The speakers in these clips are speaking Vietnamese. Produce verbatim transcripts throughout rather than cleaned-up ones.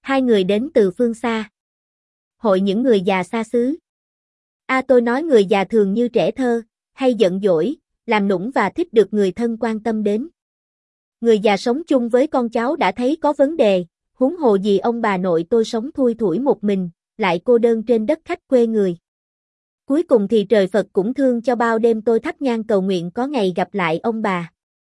Hai người đến từ phương xa. Hội những người già xa xứ. A tôi nói người già thường như trẻ thơ, hay giận dỗi, làm nũng và thích được người thân quan tâm đến. Người già sống chung với con cháu đã thấy có vấn đề, huống hồ gì ông bà nội tôi sống thui thủi một mình, lại cô đơn trên đất khách quê người. Cuối cùng thì trời Phật cũng thương cho bao đêm tôi thắp nhang cầu nguyện có ngày gặp lại ông bà.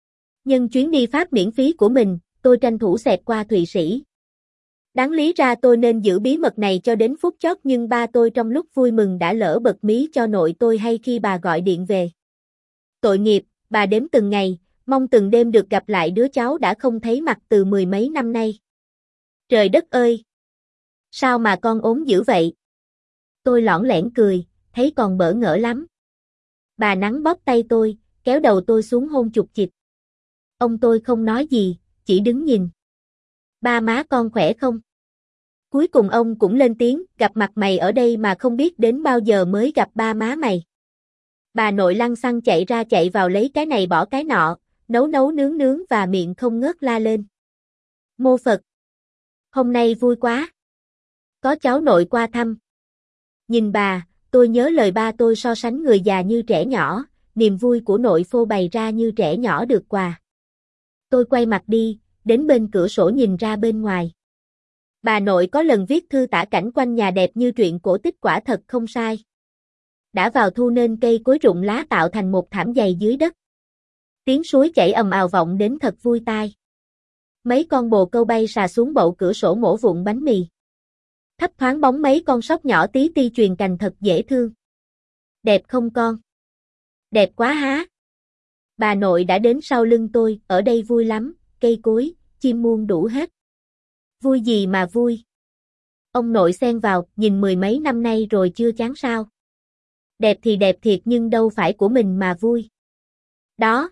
Nhân chuyến đi Pháp miễn phí của mình, tôi tranh thủ xẹt qua Thụy Sĩ. Đáng lý ra tôi nên giữ bí mật này cho đến phút chót nhưng ba tôi trong lúc vui mừng đã lỡ bật mí cho nội tôi hay khi bà gọi điện về. Tội nghiệp, bà đếm từng ngày, mong từng đêm được gặp lại đứa cháu đã không thấy mặt từ mười mấy năm nay. Trời đất ơi! Sao mà con ốm dữ vậy? Tôi lõng lẻn cười, thấy còn bỡ ngỡ lắm. Bà nắn bóp tay tôi, kéo đầu tôi xuống hôn chụp chịch. Ông tôi không nói gì, chỉ đứng nhìn. Ba má con khỏe không? Cuối cùng ông cũng lên tiếng, gặp mặt mày ở đây mà không biết đến bao giờ mới gặp ba má mày. Bà nội lăng xăng chạy ra chạy vào lấy cái này bỏ cái nọ, nấu nấu nướng nướng và miệng không ngớt la lên. Mô Phật! Hôm nay vui quá! Có cháu nội qua thăm. Nhìn bà, tôi nhớ lời ba tôi so sánh người già như trẻ nhỏ, niềm vui của nội phô bày ra như trẻ nhỏ được quà. Tôi quay mặt đi, đến bên cửa sổ nhìn ra bên ngoài. Bà nội có lần viết thư tả cảnh quanh nhà đẹp như truyện cổ tích quả thật không sai. Đã vào thu nên cây cối rụng lá tạo thành một thảm dày dưới đất. Tiếng suối chảy ầm ào vọng đến thật vui tai. Mấy con bồ câu bay xà xuống bậu cửa sổ mổ vụn bánh mì. Thấp thoáng bóng mấy con sóc nhỏ tí ti chuyền cành thật dễ thương. Đẹp không con? Đẹp quá há. Bà nội đã đến sau lưng tôi, ở đây vui lắm, cây cối, chim muôn đủ hết. Vui gì mà vui? Ông nội xen vào, nhìn mười mấy năm nay rồi chưa chán sao? Đẹp thì đẹp thiệt nhưng đâu phải của mình mà vui. Đó.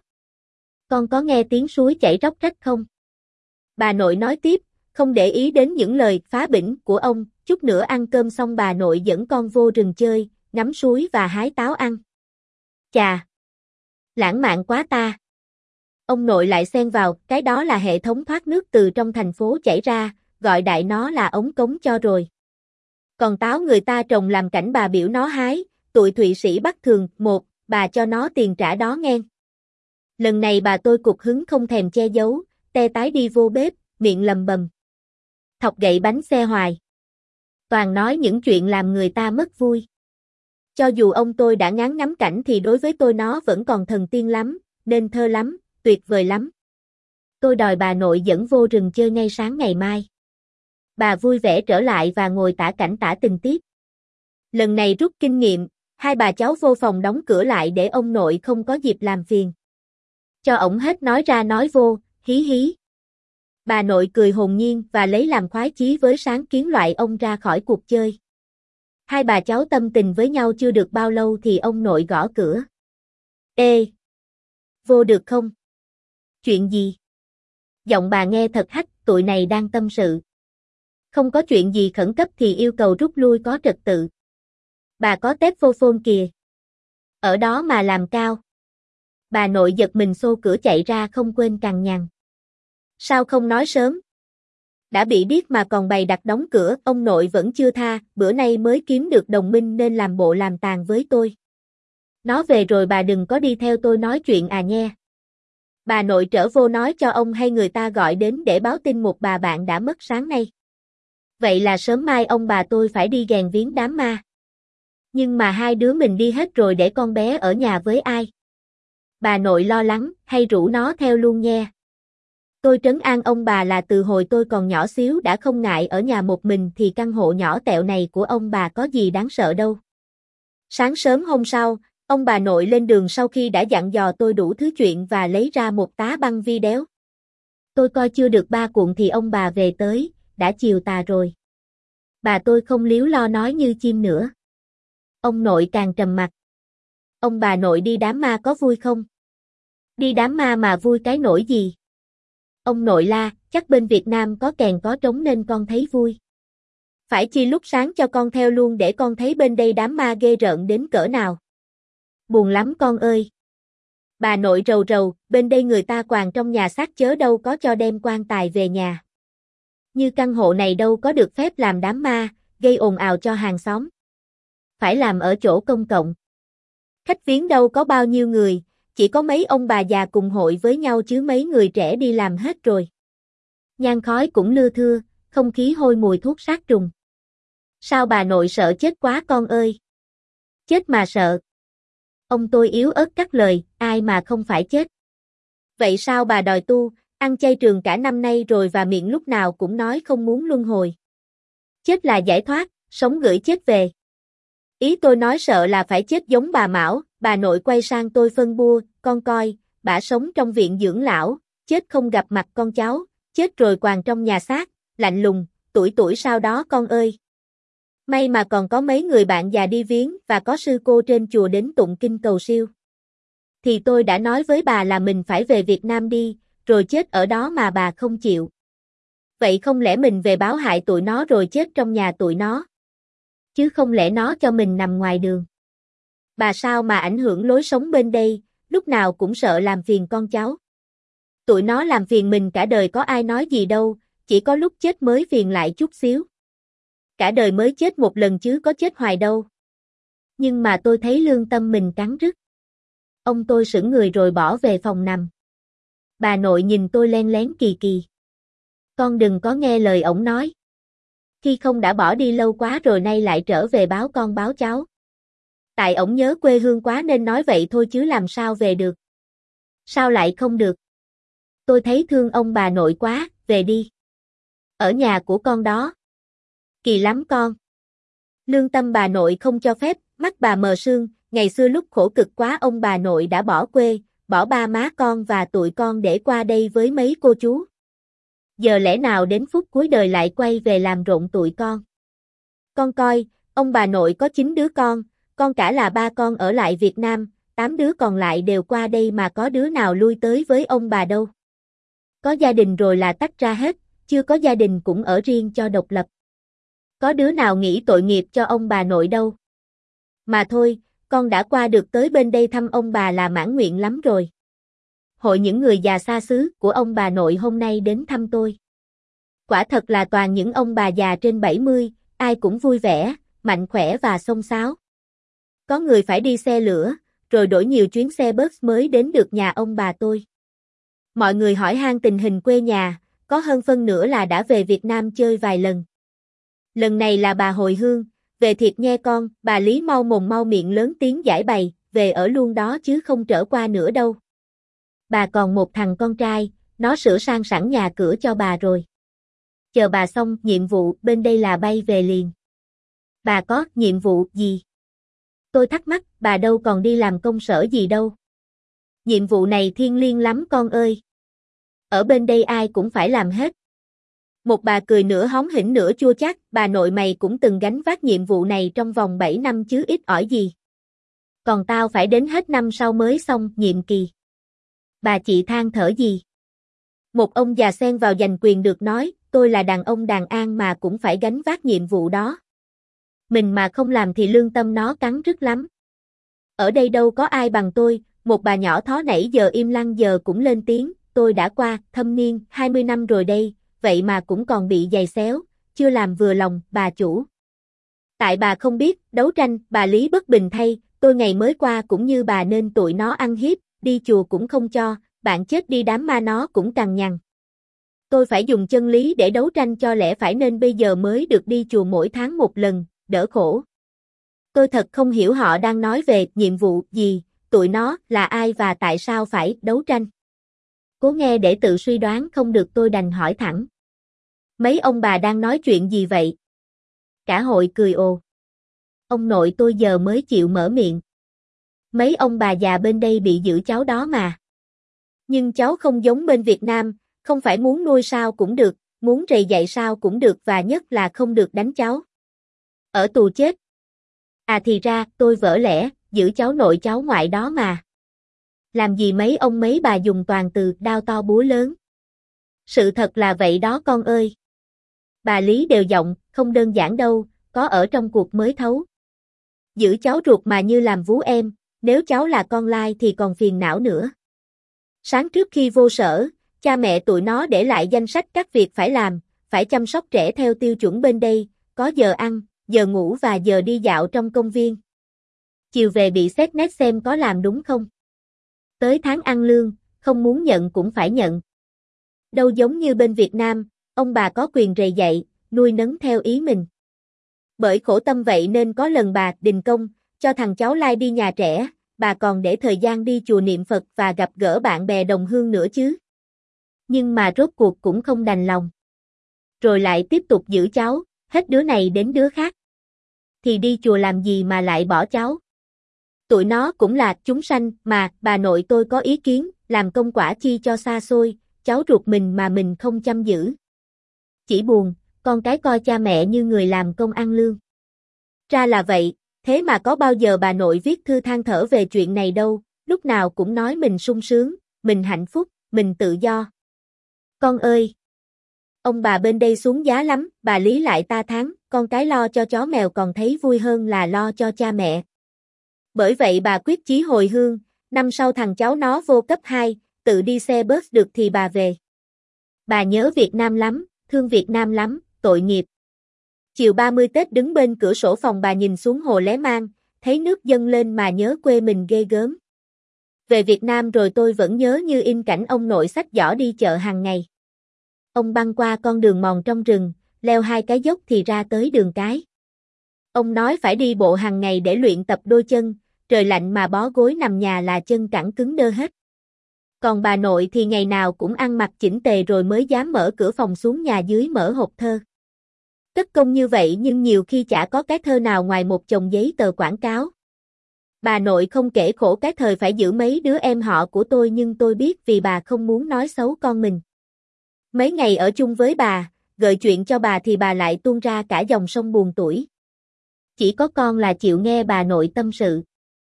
Con có nghe tiếng suối chảy róc rách không? Bà nội nói tiếp, không để ý đến những lời phá bĩnh của ông, chút nữa ăn cơm xong bà nội dẫn con vô rừng chơi, ngắm suối và hái táo ăn. Chà! Lãng mạn quá ta! Ông nội lại xen vào, cái đó là hệ thống thoát nước từ trong thành phố chảy ra, gọi đại nó là ống cống cho rồi. Còn táo người ta trồng làm cảnh bà biểu nó hái, tụi Thụy Sĩ bắt thường, một, bà cho nó tiền trả đó nghe. Lần này bà tôi cục hứng không thèm che giấu, te tái đi vô bếp, miệng lầm bầm. Thọc gậy bánh xe hoài. Toàn nói những chuyện làm người ta mất vui. Cho dù ông tôi đã ngán ngắm cảnh thì đối với tôi nó vẫn còn thần tiên lắm, nên thơ lắm, tuyệt vời lắm. Tôi đòi bà nội dẫn vô rừng chơi ngay sáng ngày mai. Bà vui vẻ trở lại và ngồi tả cảnh tả tình tiếp. Lần này rút kinh nghiệm, hai bà cháu vô phòng đóng cửa lại để ông nội không có dịp làm phiền. Cho ổng hết nói ra nói vô, hí hí. Bà nội cười hồn nhiên và lấy làm khoái chí với sáng kiến loại ông ra khỏi cuộc chơi. Hai bà cháu tâm tình với nhau chưa được bao lâu thì ông nội gõ cửa. Ê! Vô được không? Chuyện gì? Giọng bà nghe thật hách, tụi này đang tâm sự. Không có chuyện gì khẩn cấp thì yêu cầu rút lui có trật tự. Bà có tép vô phone kìa. Ở đó mà làm cao. Bà nội giật mình xô cửa chạy ra không quên cằn nhằn. Sao không nói sớm? Đã bị điếc mà còn bày đặt đóng cửa, ông nội vẫn chưa tha, bữa nay mới kiếm được đồng minh nên làm bộ làm tàn với tôi. Nó về rồi bà đừng có đi theo tôi nói chuyện à nhe. Bà nội trở vô nói cho ông hay người ta gọi đến để báo tin một bà bạn đã mất sáng nay. Vậy là sớm mai ông bà tôi phải đi ghèn viếng đám ma. Nhưng mà hai đứa mình đi hết rồi để con bé ở nhà với ai? Bà nội lo lắng, hay rủ nó theo luôn nha. Tôi trấn an ông bà là từ hồi tôi còn nhỏ xíu đã không ngại ở nhà một mình thì căn hộ nhỏ tẹo này của ông bà có gì đáng sợ đâu. Sáng sớm hôm sau, ông bà nội lên đường sau khi đã dặn dò tôi đủ thứ chuyện và lấy ra một tá băng vi đéo. Tôi coi chưa được ba cuộn thì ông bà về tới, đã chiều tà rồi. Bà tôi không líu lo nói như chim nữa. Ông nội càng trầm mặc. Ông bà nội đi đám ma có vui không? Đi đám ma mà vui cái nỗi gì? Ông nội la, chắc bên Việt Nam có kèn có trống nên con thấy vui. Phải chi lúc sáng cho con theo luôn để con thấy bên đây đám ma ghê rợn đến cỡ nào. Buồn lắm con ơi. Bà nội rầu rầu, bên đây người ta quàng trong nhà xác chớ đâu có cho đem quan tài về nhà. Như căn hộ này đâu có được phép làm đám ma, gây ồn ào cho hàng xóm. Phải làm ở chỗ công cộng. Khách viếng đâu có bao nhiêu người, chỉ có mấy ông bà già cùng hội với nhau chứ mấy người trẻ đi làm hết rồi. Nhang khói cũng lưa thưa, không khí hôi mùi thuốc sát trùng. Sao bà nội sợ chết quá con ơi? Chết mà sợ. Ông tôi yếu ớt cắt lời, ai mà không phải chết. Vậy sao bà đòi tu, ăn chay trường cả năm nay rồi và miệng lúc nào cũng nói không muốn luân hồi. Chết là giải thoát, sống gửi chết về. Ý tôi nói sợ là phải chết giống bà Mão, bà nội quay sang tôi phân bua, con coi, bả sống trong viện dưỡng lão, chết không gặp mặt con cháu, chết rồi quàng trong nhà xác, lạnh lùng, tuổi tuổi sau đó con ơi. May mà còn có mấy người bạn già đi viếng và có sư cô trên chùa đến tụng kinh cầu siêu. Thì tôi đã nói với bà là mình phải về Việt Nam đi, rồi chết ở đó mà bà không chịu. Vậy không lẽ mình về báo hại tụi nó rồi chết trong nhà tụi nó? Chứ không lẽ nó cho mình nằm ngoài đường? Bà sao mà ảnh hưởng lối sống bên đây, lúc nào cũng sợ làm phiền con cháu. Tụi nó làm phiền mình cả đời có ai nói gì đâu, chỉ có lúc chết mới phiền lại chút xíu. Cả đời mới chết một lần chứ có chết hoài đâu. Nhưng mà tôi thấy lương tâm mình cắn rứt. Ông tôi sững người rồi bỏ về phòng nằm. Bà nội nhìn tôi len lén kỳ kỳ. Con đừng có nghe lời ổng nói. Khi không đã bỏ đi lâu quá rồi nay lại trở về báo con báo cháu. Tại ổng nhớ quê hương quá nên nói vậy thôi chứ làm sao về được. Sao lại không được? Tôi thấy thương ông bà nội quá, về đi. Ở nhà của con đó. Kỳ lắm con. Lương tâm bà nội không cho phép, mắt bà mờ sương, ngày xưa lúc khổ cực quá ông bà nội đã bỏ quê, bỏ ba má con và tụi con để qua đây với mấy cô chú. Giờ lẽ nào đến phút cuối đời lại quay về làm rộn tụi con. Con coi, ông bà nội có chín đứa con, con cả là ba con ở lại Việt Nam, tám đứa còn lại đều qua đây mà có đứa nào lui tới với ông bà đâu. Có gia đình rồi là tách ra hết, chưa có gia đình cũng ở riêng cho độc lập. Có đứa nào nghĩ tội nghiệp cho ông bà nội đâu. Mà thôi, con đã qua được tới bên đây thăm ông bà là mãn nguyện lắm rồi. Hội những người già xa xứ của ông bà nội hôm nay đến thăm tôi. Quả thật là toàn những ông bà già trên bảy mươi, ai cũng vui vẻ, mạnh khỏe và xông xáo. Có người phải đi xe lửa, rồi đổi nhiều chuyến xe bus mới đến được nhà ông bà tôi. Mọi người hỏi han tình hình quê nhà, có hơn phân nửa là đã về Việt Nam chơi vài lần. Lần này là bà hồi hương, về thiệt nghe con, bà Lý mau mồm mau miệng lớn tiếng giải bày, về ở luôn đó chứ không trở qua nữa đâu. Bà còn một thằng con trai, nó sửa sang sẵn nhà cửa cho bà rồi. Chờ bà xong nhiệm vụ bên đây là bay về liền. Bà có nhiệm vụ gì? Tôi thắc mắc, bà đâu còn đi làm công sở gì đâu. Nhiệm vụ này thiêng liêng lắm con ơi. Ở bên đây ai cũng phải làm hết. Một bà cười nửa hóm hỉnh nửa chua chát, bà nội mày cũng từng gánh vác nhiệm vụ này trong vòng bảy năm chứ ít ỏi gì. Còn tao phải đến hết năm sau mới xong nhiệm kỳ. Bà chị than thở gì? Một ông già xen vào giành quyền được nói, tôi là đàn ông đàn an mà cũng phải gánh vác nhiệm vụ đó. Mình mà không làm thì lương tâm nó cắn rứt lắm. Ở đây đâu có ai bằng tôi, một bà nhỏ thó nãy giờ im lặng giờ cũng lên tiếng, tôi đã qua, thâm niên, hai mươi năm rồi đây, vậy mà cũng còn bị giày xéo, chưa làm vừa lòng, bà chủ. Tại bà không biết, đấu tranh, bà Lý bất bình thay, tôi ngày mới qua cũng như bà nên tụi nó ăn hiếp, đi chùa cũng không cho, bạn chết đi đám ma nó cũng cằn nhằn. Tôi phải dùng chân lý để đấu tranh cho lẽ phải nên bây giờ mới được đi chùa mỗi tháng một lần, đỡ khổ. Tôi thật không hiểu họ đang nói về nhiệm vụ gì, tụi nó là ai và tại sao phải đấu tranh. Cố nghe để tự suy đoán không được tôi đành hỏi thẳng. Mấy ông bà đang nói chuyện gì vậy? Cả hội cười ồ. Ông nội tôi giờ mới chịu mở miệng. Mấy ông bà già bên đây bị giữ cháu đó mà. Nhưng cháu không giống bên Việt Nam, không phải muốn nuôi sao cũng được, muốn rầy dạy sao cũng được và nhất là không được đánh cháu. Ở tù chết. À thì ra, tôi vỡ lẽ, giữ cháu nội cháu ngoại đó mà. Làm gì mấy ông mấy bà dùng toàn từ đao to búa lớn. Sự thật là vậy đó con ơi. Bà Lý đều giọng, không đơn giản đâu, có ở trong cuộc mới thấu. Giữ cháu ruột mà như làm vú em, nếu cháu là con lai thì còn phiền não nữa. Sáng trước khi vô sở, cha mẹ tụi nó để lại danh sách các việc phải làm, phải chăm sóc trẻ theo tiêu chuẩn bên đây, có giờ ăn, giờ ngủ và giờ đi dạo trong công viên. Chiều về bị xét nét xem có làm đúng không. Tới tháng ăn lương, không muốn nhận cũng phải nhận. Đâu giống như bên Việt Nam, ông bà có quyền rầy dạy, nuôi nấng theo ý mình. Bởi khổ tâm vậy nên có lần bà đình công, cho thằng cháu lai đi nhà trẻ, bà còn để thời gian đi chùa niệm Phật và gặp gỡ bạn bè đồng hương nữa chứ. Nhưng mà rốt cuộc cũng không đành lòng. Rồi lại tiếp tục giữ cháu, hết đứa này đến đứa khác. Thì đi chùa làm gì mà lại bỏ cháu? Tụi nó cũng là chúng sanh mà, bà nội tôi có ý kiến, làm công quả chi cho xa xôi, cháu ruột mình mà mình không chăm giữ. Chỉ buồn, con cái coi cha mẹ như người làm công ăn lương. Ra là vậy, thế mà có bao giờ bà nội viết thư than thở về chuyện này đâu, lúc nào cũng nói mình sung sướng, mình hạnh phúc, mình tự do. Con ơi! Ông bà bên đây xuống giá lắm, bà Lý lại ta thán, con cái lo cho chó mèo còn thấy vui hơn là lo cho cha mẹ. Bởi vậy bà quyết chí hồi hương, năm sau thằng cháu nó vô cấp hai, tự đi xe bus được thì bà về. Bà nhớ Việt Nam lắm, thương Việt Nam lắm, tội nghiệp. Chiều ba mươi Tết đứng bên cửa sổ phòng bà nhìn xuống hồ Lé Mang, thấy nước dâng lên mà nhớ quê mình ghê gớm. Về Việt Nam rồi tôi vẫn nhớ như in cảnh ông nội xách giỏ đi chợ hàng ngày. Ông băng qua con đường mòn trong rừng, leo hai cái dốc thì ra tới đường cái. Ông nói phải đi bộ hàng ngày để luyện tập đôi chân, trời lạnh mà bó gối nằm nhà là chân cẳng cứng đơ hết. Còn bà nội thì ngày nào cũng ăn mặc chỉnh tề rồi mới dám mở cửa phòng xuống nhà dưới mở hộp thơ. Tất công như vậy nhưng nhiều khi chả có cái thơ nào ngoài một chồng giấy tờ quảng cáo. Bà nội không kể khổ cái thời phải giữ mấy đứa em họ của tôi nhưng tôi biết vì bà không muốn nói xấu con mình. Mấy ngày ở chung với bà, gợi chuyện cho bà thì bà lại tuôn ra cả dòng sông buồn tủi. Chỉ có con là chịu nghe bà nội tâm sự.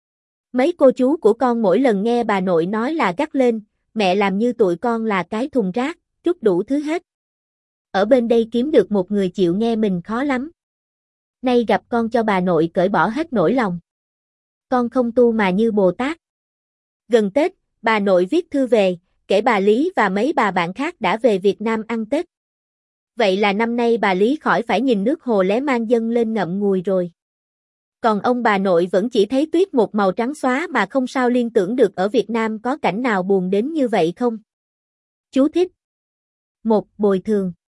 Mấy cô chú của con mỗi lần nghe bà nội nói là gắt lên, mẹ làm như tụi con là cái thùng rác, trút đủ thứ hết. Ở bên đây kiếm được một người chịu nghe mình khó lắm. Nay gặp con cho bà nội cởi bỏ hết nỗi lòng. Con không tu mà như Bồ Tát. Gần Tết, bà nội viết thư về, kể bà Lý và mấy bà bạn khác đã về Việt Nam ăn Tết. Vậy là năm nay bà Lý khỏi phải nhìn nước hồ Lé Mang dâng lên ngậm ngùi rồi. Còn ông bà nội vẫn chỉ thấy tuyết một màu trắng xóa mà không sao liên tưởng được ở Việt Nam có cảnh nào buồn đến như vậy không? Chú thích. một. Bồi thường.